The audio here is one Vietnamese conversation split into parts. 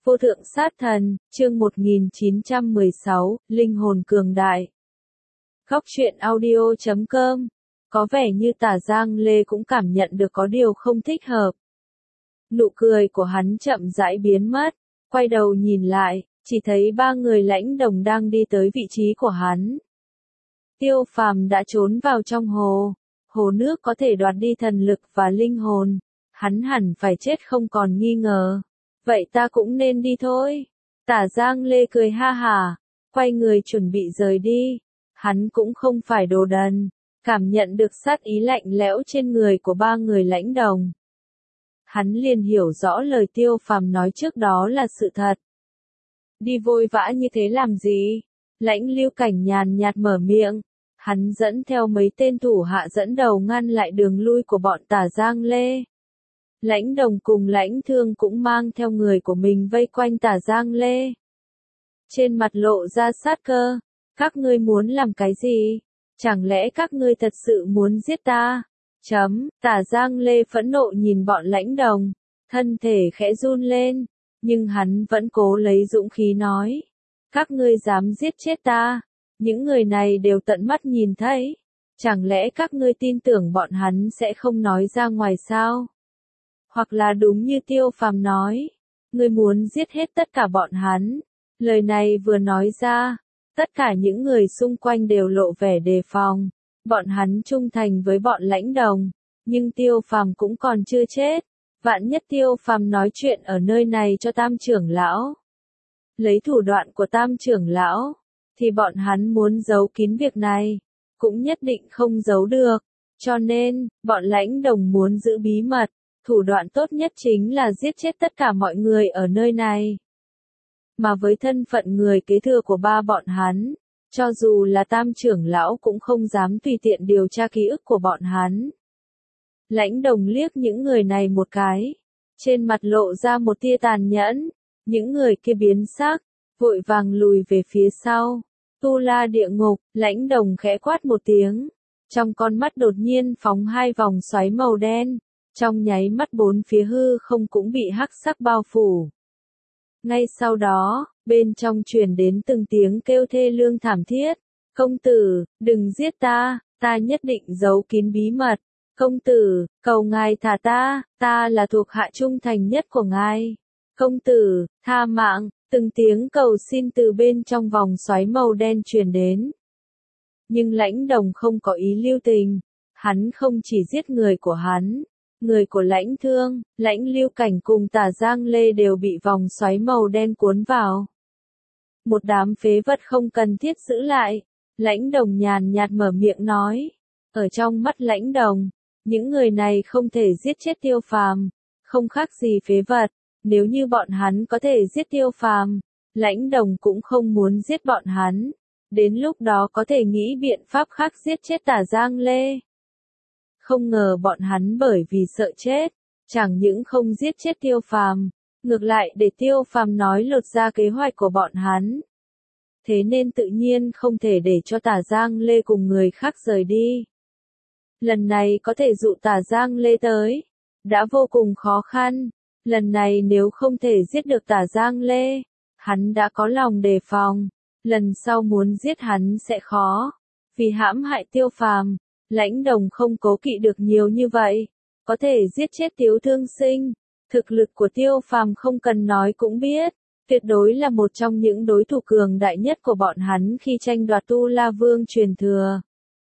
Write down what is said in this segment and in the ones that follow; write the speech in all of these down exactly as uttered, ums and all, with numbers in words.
Vô thượng sát thần, chương một nghìn chín trăm mười sáu, linh hồn cường đại. Góc truyện audio chấm com. Có vẻ như Tả Giang Lê cũng cảm nhận được có điều không thích hợp. Nụ cười của hắn chậm rãi biến mất, quay đầu nhìn lại, chỉ thấy ba người lãnh đồng đang đi tới vị trí của hắn. Tiêu Phàm đã trốn vào trong hồ, hồ nước có thể đoạt đi thần lực và linh hồn, hắn hẳn phải chết không còn nghi ngờ. Vậy ta cũng nên đi thôi. Tả Giang Lê cười ha hả, quay người chuẩn bị rời đi. Hắn cũng không phải đồ đần, cảm nhận được sát ý lạnh lẽo trên người của ba người lãnh đồng. Hắn liền hiểu rõ lời Tiêu Phàm nói trước đó là sự thật. Đi vội vã như thế làm gì? Lãnh Lưu Cảnh nhàn nhạt mở miệng. Hắn dẫn theo mấy tên thủ hạ dẫn đầu ngăn lại đường lui của bọn Tả Giang Lê. Lãnh đồng cùng lãnh thương cũng mang theo người của mình vây quanh Tả Giang Lê. Trên mặt lộ ra sát cơ. Các ngươi muốn làm cái gì? Chẳng lẽ các ngươi thật sự muốn giết ta? Chấm, Tả Giang Lê phẫn nộ nhìn bọn lãnh đồng. Thân thể khẽ run lên. Nhưng hắn vẫn cố lấy dũng khí nói. Các ngươi dám giết chết ta? Những người này đều tận mắt nhìn thấy. Chẳng lẽ các ngươi tin tưởng bọn hắn sẽ không nói ra ngoài sao? Hoặc là đúng như Tiêu Phàm nói, ngươi muốn giết hết tất cả bọn hắn. Lời này vừa nói ra, tất cả những người xung quanh đều lộ vẻ đề phòng. Bọn hắn trung thành với bọn lãnh đồng, nhưng Tiêu Phàm cũng còn chưa chết. Vạn nhất Tiêu Phàm nói chuyện ở nơi này cho Tam trưởng lão. Lấy thủ đoạn của Tam trưởng lão, thì bọn hắn muốn giấu kín việc này, cũng nhất định không giấu được. Cho nên, bọn lãnh đồng muốn giữ bí mật. Thủ đoạn tốt nhất chính là giết chết tất cả mọi người ở nơi này. Mà với thân phận người kế thừa của ba bọn hắn, cho dù là Tam trưởng lão cũng không dám tùy tiện điều tra ký ức của bọn hắn. Lãnh đồng liếc những người này một cái, trên mặt lộ ra một tia tàn nhẫn, những người kia biến sắc, vội vàng lùi về phía sau. Tu La địa ngục, lãnh đồng khẽ quát một tiếng, trong con mắt đột nhiên phóng hai vòng xoáy màu đen. Trong nháy mắt bốn phía hư không cũng bị hắc sắc bao phủ. Ngay sau đó, bên trong truyền đến từng tiếng kêu thê lương thảm thiết. Công tử, đừng giết ta, ta nhất định giấu kín bí mật. Công tử, cầu ngài thả ta, ta là thuộc hạ trung thành nhất của ngài. Công tử, tha mạng, từng tiếng cầu xin từ bên trong vòng xoáy màu đen truyền đến. Nhưng lãnh đồng không có ý lưu tình, hắn không chỉ giết người của hắn. Người của lãnh thương, lãnh lưu cảnh cùng Tả Giang Lê đều bị vòng xoáy màu đen cuốn vào. Một đám phế vật không cần thiết giữ lại. Lãnh đồng nhàn nhạt mở miệng nói. Ở trong mắt lãnh đồng, những người này không thể giết chết Tiêu Phàm, không khác gì phế vật. Nếu như bọn hắn có thể giết Tiêu Phàm, lãnh đồng cũng không muốn giết bọn hắn. Đến lúc đó có thể nghĩ biện pháp khác giết chết Tả Giang Lê. Không ngờ bọn hắn bởi vì sợ chết, chẳng những không giết chết Tiêu Phàm, ngược lại để Tiêu Phàm nói lột ra kế hoạch của bọn hắn. Thế nên tự nhiên không thể để cho Tả Giang Lê cùng người khác rời đi. Lần này có thể dụ Tả Giang Lê tới, đã vô cùng khó khăn. Lần này nếu không thể giết được Tả Giang Lê, hắn đã có lòng đề phòng. Lần sau muốn giết hắn sẽ khó, vì hãm hại Tiêu Phàm. Lãnh đồng không cố kỵ được nhiều như vậy, có thể giết chết Tiếu Thương Sinh. Thực lực của Tiêu Phàm không cần nói cũng biết, tuyệt đối là một trong những đối thủ cường đại nhất của bọn hắn khi tranh đoạt Tu La Vương truyền thừa.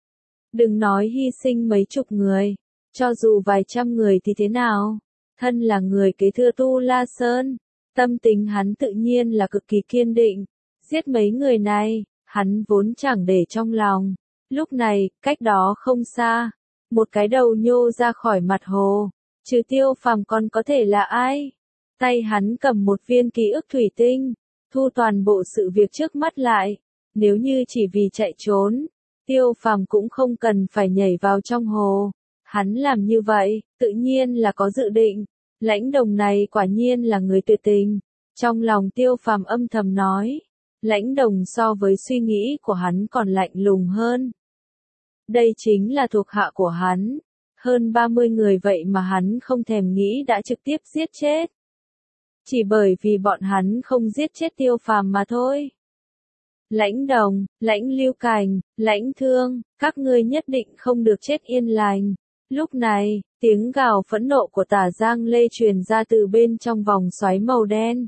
Đừng nói hy sinh mấy chục người, cho dù vài trăm người thì thế nào, thân là người kế thừa Tu La Sơn, tâm tình hắn tự nhiên là cực kỳ kiên định. Giết mấy người này, hắn vốn chẳng để trong lòng. Lúc này, cách đó không xa, một cái đầu nhô ra khỏi mặt hồ, trừ Tiêu Phàm còn có thể là ai? Tay hắn cầm một viên ký ức thủy tinh, thu toàn bộ sự việc trước mắt lại. Nếu như chỉ vì chạy trốn, Tiêu Phàm cũng không cần phải nhảy vào trong hồ. Hắn làm như vậy, tự nhiên là có dự định. Lãnh đồng này quả nhiên là người tuyệt tình. Trong lòng Tiêu Phàm âm thầm nói, lãnh đồng so với suy nghĩ của hắn còn lạnh lùng hơn. Đây chính là thuộc hạ của hắn. Hơn ba mươi người vậy mà hắn không thèm nghĩ đã trực tiếp giết chết. chỉ bởi vì bọn hắn không giết chết Tiêu Phàm mà thôi. Lãnh Đồng, Lãnh Lưu Cảnh, Lãnh Thương, các ngươi nhất định không được chết yên lành. Lúc này, tiếng gào phẫn nộ của Tả Giang Lê truyền ra từ bên trong vòng xoáy màu đen.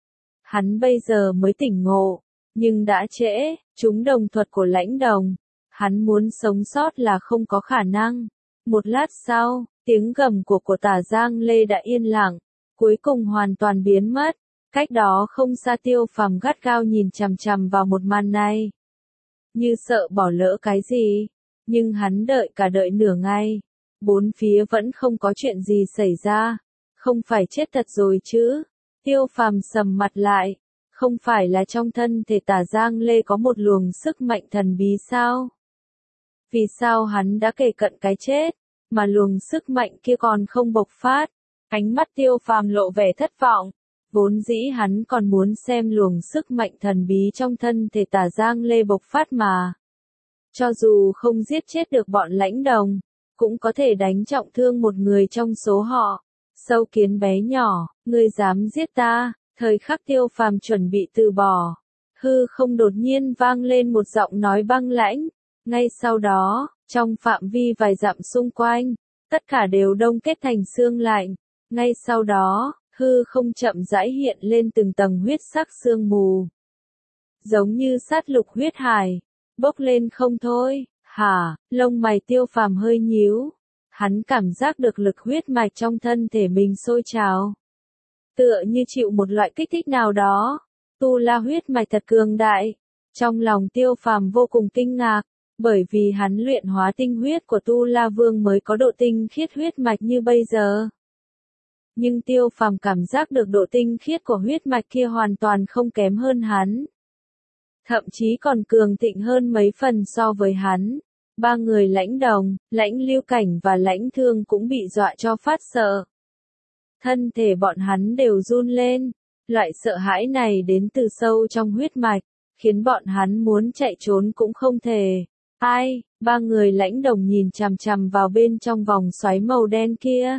Hắn bây giờ mới tỉnh ngộ, nhưng đã trễ, chúng đồng thuật của Lãnh Đồng. Hắn muốn sống sót là không có khả năng. Một lát sau, tiếng gầm của của Tả Giang Lê đã yên lặng, cuối cùng hoàn toàn biến mất. Cách đó không xa Tiêu Phàm gắt gao nhìn chằm chằm vào một màn này. Như sợ bỏ lỡ cái gì, nhưng hắn đợi cả đợi nửa ngày. Bốn phía vẫn không có chuyện gì xảy ra. Không phải chết thật rồi chứ? Tiêu Phàm sầm mặt lại. Không phải là trong thân thể Tả Giang Lê có một luồng sức mạnh thần bí sao? Vì sao hắn đã kề cận cái chết, mà luồng sức mạnh kia còn không bộc phát? Ánh mắt Tiêu Phàm lộ vẻ thất vọng. Vốn dĩ hắn còn muốn xem luồng sức mạnh thần bí trong thân thể Tả Giang Lê bộc phát mà. Cho dù không giết chết được bọn Lãnh Đồng, cũng có thể đánh trọng thương một người trong số họ. Sâu kiến bé nhỏ, ngươi dám giết ta? Thời khắc Tiêu Phàm chuẩn bị từ bỏ, hư không đột nhiên vang lên một giọng nói băng lãnh. Ngay sau đó, trong phạm vi vài dặm xung quanh, tất cả đều đông kết thành xương lạnh. Ngay sau đó, hư không chậm rãi hiện lên từng tầng huyết sắc sương mù. Giống như sát lục huyết hải, bốc lên không thôi. Hả, lông mày Tiêu Phàm hơi nhíu. Hắn cảm giác được lực huyết mạch trong thân thể mình sôi trào. Tựa như chịu một loại kích thích nào đó. Tu La huyết mạch thật cường đại. Trong lòng Tiêu Phàm vô cùng kinh ngạc, bởi vì hắn luyện hóa tinh huyết của Tu La Vương mới có độ tinh khiết huyết mạch như bây giờ. Nhưng Tiêu Phàm cảm giác được độ tinh khiết của huyết mạch kia hoàn toàn không kém hơn hắn. Thậm chí còn cường thịnh hơn mấy phần so với hắn. Ba người Lãnh Đồng, Lãnh Lưu Cảnh và Lãnh Thương cũng bị dọa cho phát sợ. Thân thể bọn hắn đều run lên. Loại sợ hãi này đến từ sâu trong huyết mạch, khiến bọn hắn muốn chạy trốn cũng không thể. Ai, ba người Lãnh Đồng nhìn chằm chằm vào bên trong vòng xoáy màu đen kia.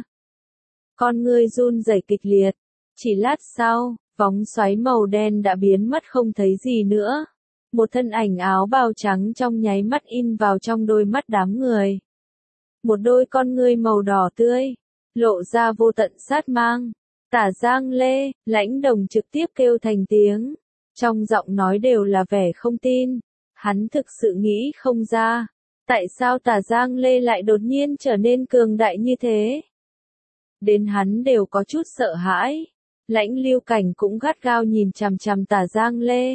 Con ngươi run rẩy kịch liệt. Chỉ lát sau, vòng xoáy màu đen đã biến mất không thấy gì nữa. Một thân ảnh áo bào trắng trong nháy mắt in vào trong đôi mắt đám người. Một đôi con ngươi màu đỏ tươi, lộ ra vô tận sát mang. Tả Giang Lê, Lãnh Đồng trực tiếp kêu thành tiếng. Trong giọng nói đều là vẻ không tin. Hắn thực sự nghĩ không ra. Tại sao Tả Giang Lê lại đột nhiên trở nên cường đại như thế? Đến hắn đều có chút sợ hãi. Lãnh Lưu Cảnh cũng gắt gao nhìn chằm chằm Tả Giang Lê.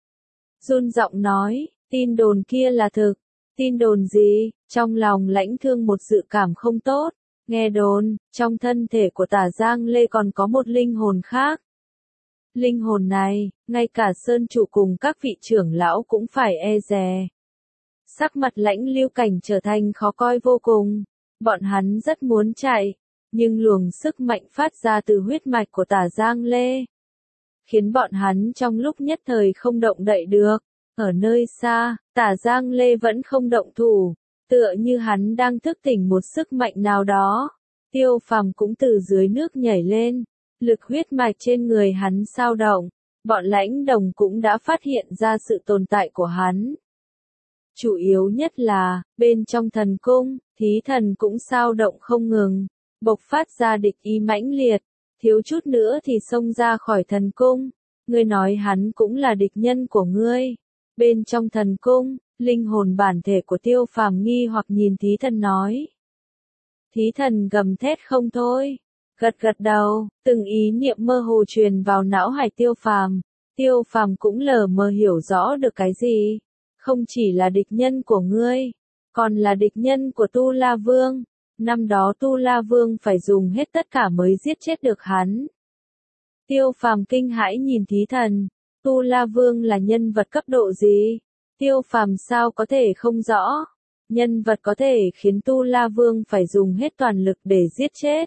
Run giọng nói, tin đồn kia là thực. Tin đồn gì? Trong lòng Lãnh Thương một dự cảm không tốt. Nghe đồn, trong thân thể của Tả Giang Lê còn có một linh hồn khác. Linh hồn này, ngay cả Sơn Chủ cùng các vị trưởng lão cũng phải e dè. Sắc mặt Lãnh Lưu Cảnh trở thành khó coi vô cùng. Bọn hắn rất muốn chạy, nhưng luồng sức mạnh phát ra từ huyết mạch của Tả Giang Lê khiến bọn hắn trong lúc nhất thời không động đậy được. Ở nơi xa, Tả Giang Lê vẫn không động thủ, tựa như hắn đang thức tỉnh một sức mạnh nào đó. Tiêu Phàm cũng từ dưới nước nhảy lên, lực huyết mạch trên người hắn sao động. Bọn Lãnh Đồng cũng đã phát hiện ra sự tồn tại của hắn. Chủ yếu nhất là, bên trong thần cung, thí thần cũng sao động không ngừng, bộc phát ra địch ý mãnh liệt, thiếu chút nữa thì xông ra khỏi thần cung. Ngươi nói hắn cũng là địch nhân của ngươi. Bên trong thần cung, linh hồn bản thể của Tiêu Phàm nghi hoặc nhìn thí thần nói. Thí thần gầm thét không thôi, gật gật đầu, từng ý niệm mơ hồ truyền vào não hải Tiêu Phàm. Tiêu Phàm cũng lờ mờ hiểu rõ được cái gì. Không chỉ là địch nhân của ngươi, còn là địch nhân của Tu La Vương. Năm đó Tu La Vương phải dùng hết tất cả mới giết chết được hắn. Tiêu Phàm kinh hãi nhìn thí thần. Tu La Vương là nhân vật cấp độ gì? Tiêu Phàm sao có thể không rõ? Nhân vật có thể khiến Tu La Vương phải dùng hết toàn lực để giết chết.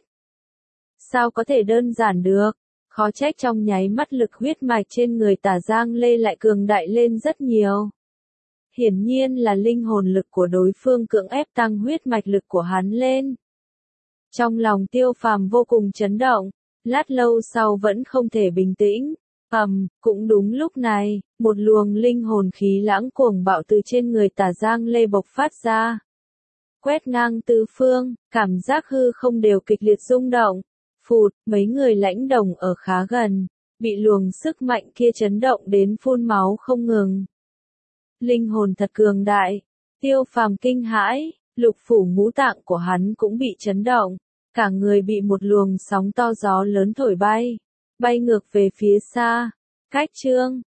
Sao có thể đơn giản được? Khó trách trong nháy mắt lực huyết mạch trên người Tả Giang Lê lại cường đại lên rất nhiều. Hiển nhiên là linh hồn lực của đối phương cưỡng ép tăng huyết mạch lực của hắn lên. Trong lòng Tiêu Phàm vô cùng chấn động, lát lâu sau vẫn không thể bình tĩnh. Ầm, cũng đúng lúc này, một luồng linh hồn khí lãng cuồng bạo từ trên người Tả Giang Lê bộc phát ra. Quét ngang tứ phương, cảm giác hư không đều kịch liệt rung động. Phụt, mấy người lãnh đồng ở khá gần, bị luồng sức mạnh kia chấn động đến phun máu không ngừng. Linh hồn thật cường đại, Tiêu Phàm kinh hãi, lục phủ ngũ tạng của hắn cũng bị chấn động, cả người bị một luồng sóng to gió lớn thổi bay, bay ngược về phía xa. Cách chương